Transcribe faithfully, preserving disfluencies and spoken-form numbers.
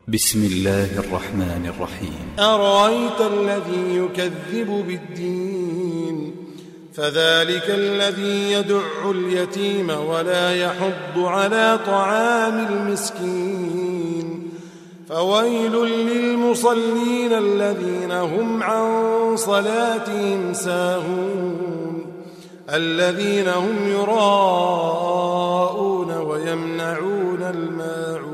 بسم الله الرحمن الرحيم. أرأيت الذي يكذب بالدين فذلك الذي يدع اليتيم ولا يحض على طعام المسكين فويل للمصلين الذين هم عن صلاتهم ساهون الذين هم يراءون ويمنعون الماعون